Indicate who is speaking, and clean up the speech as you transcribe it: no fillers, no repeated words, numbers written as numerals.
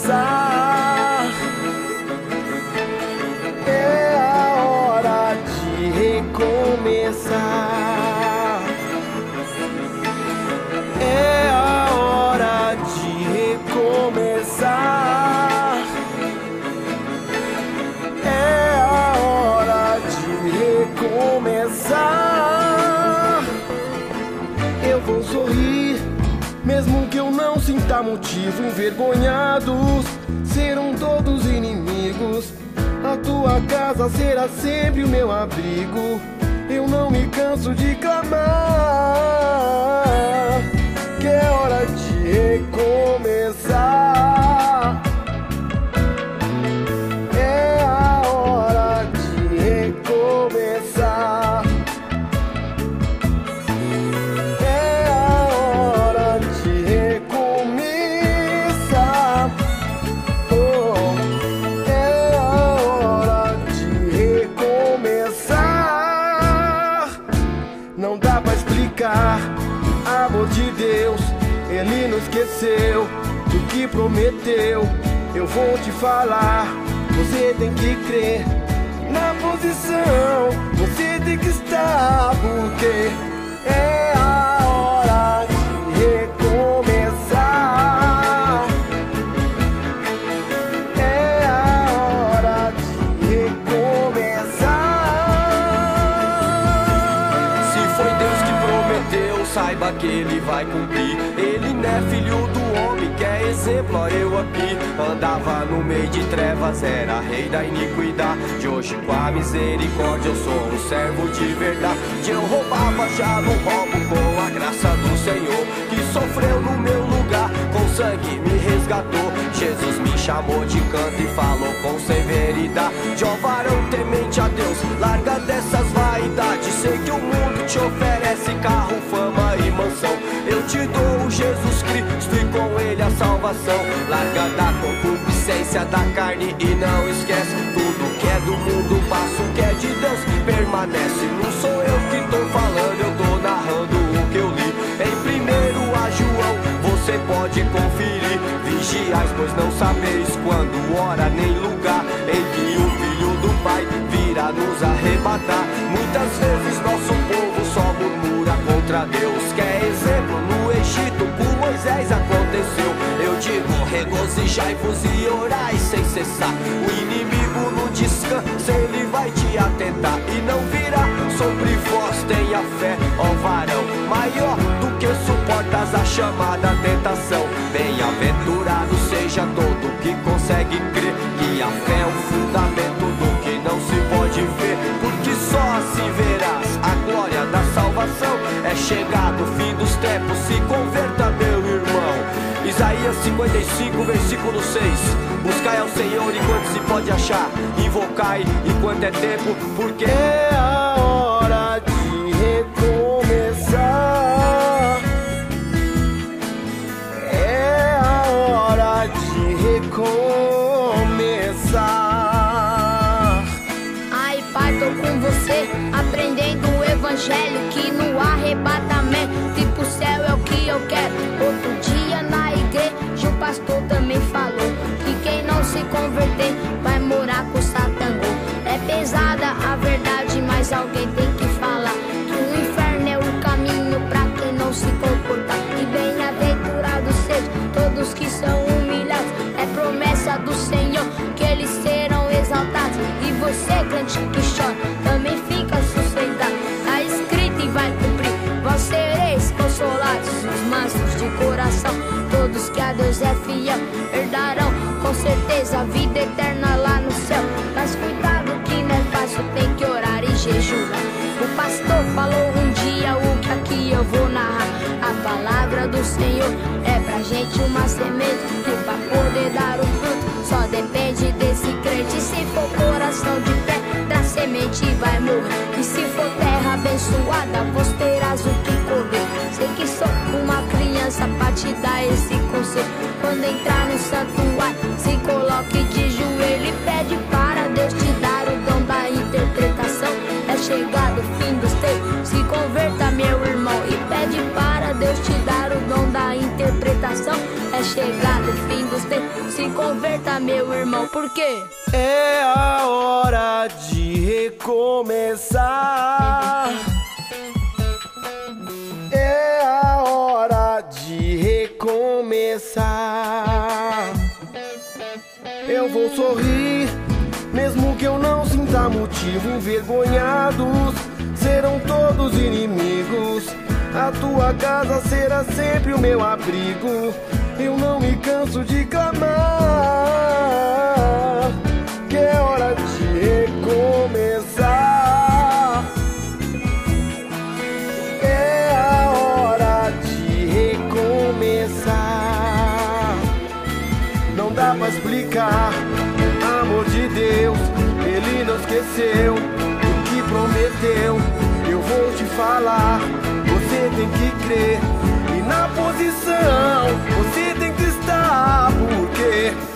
Speaker 1: recomeçar. É a hora de recomeçar. É a hora de recomeçar. É a hora de recomeçar. Eu vou sorrir, mesmo que eu não sinta motivo. Envergonhados serão todos inimigos. A tua casa será sempre o meu abrigo. Eu não me canso de clamar que é hora de recomeçar. É a hora de recomeçar. É a hora de recomeçar. Oh, é a hora de recomeçar. Não dá pra explicar amor de Deus, Ele não esqueceu do que prometeu. Eu vou te falar, você tem que crer na posição, você tem que estar, porque é a hora de recomeçar. É a hora de recomeçar.
Speaker 2: Se foi Deus que prometeu, saiba que Ele vai cumprir. Ele não é filho do homem, que é exemplo, ó, eu aqui. Andava no meio de trevas, era rei da iniquidade. Hoje com a misericórdia eu sou um servo de verdade. Eu roubava, já não roubo, com a graça do Senhor, que sofreu no meu lugar, com sangue me resgatou. Jesus me chamou de canto e falou com severidade: ó varão temente a Deus, larga dessas vaidades. Sei que o mundo te oferece carro, fama e mansão. Eu te dou Jesus Cristo e com Ele a salvação. Larga da concupiscência da carne e não esquece: tudo que é do mundo passa, o que é de Deus permanece. Não sou eu que tô falando, eu tô narrando o que eu li em 1 João, você pode conferir. Vigiais, pois não sabeis quando, hora nem lugar em que o Filho do Pai virá nos arrebatar. Muitas vezes nosso povo só murmura contra Deus. Quer exemplo? No Egito com Moisés aconteceu. Eu digo, regozijai-vos e orai sem cessar. O inimigo no descanso, ele vai te atentar e não virá sobre vós. Tenha fé, ó varão, maior do que suportas a chamada tentação. Bem-aventurado seja todo que consegue crer que a fé é o fundamento do que não se pode ver, porque só assim verás a glória da salvação. É chegado o fim dos tempos, se converta, meu irmão. Isaías 55, versículo 6. Buscai ao Senhor enquanto se pode achar, invocai enquanto é tempo, porque
Speaker 1: é a hora de recomeçar. É a hora de recomeçar.
Speaker 3: Ai, Pai, tô com você, aprendendo o evangelho, que no arrebatamento, tipo, o céu é o que eu quero. Outro dia na igreja o pastor também falou que quem não se converter vai morar com Satangô. É pesada a verdade, mas alguém tem que falar que o inferno é o caminho pra quem não se comportar. E bem-aventurados sejam todos que são humilhados, é promessa do Senhor que eles serão exaltados. E você, crente que chora, também fica sossegado, tá escrito e vai cumprir. Vós sereis consolados, os mansos de coração, todos que a Deus é fiel herdarão com certeza a vida eterna lá no céu. Mas cuidado que não é fácil, tem que orar e jejuar. O pastor falou um dia o que aqui eu vou narrar. A palavra do Senhor é pra gente uma semente que pra poder dar o fruto só depende desse crente. Se for coração de pedra, a semente vai morrer. E se for terra abençoada, vos terás o que comer. Sei que sou uma criança pra te dar esse conselho. Quando entrar no santuário, se coloque de joelho e pede para Deus te dar o dom da interpretação. É chegado o fim dos tempos, se converta, meu irmão, e pede para Deus te dar o dom da interpretação. É é chegado o fim dos tempos. Se converta, meu irmão, por quê?
Speaker 1: É a hora de recomeçar. É a hora de recomeçar. Eu vou sorrir, mesmo que eu não sinta motivo. Envergonhados serão todos inimigos. A tua casa será sempre o meu abrigo. Eu não me canso de clamar que é hora de recomeçar. É a hora de recomeçar. Não dá pra explicar, amor de Deus, Ele não esqueceu o que prometeu. Eu vou te falar, você tem que crer, e na posição você tem que estar, porque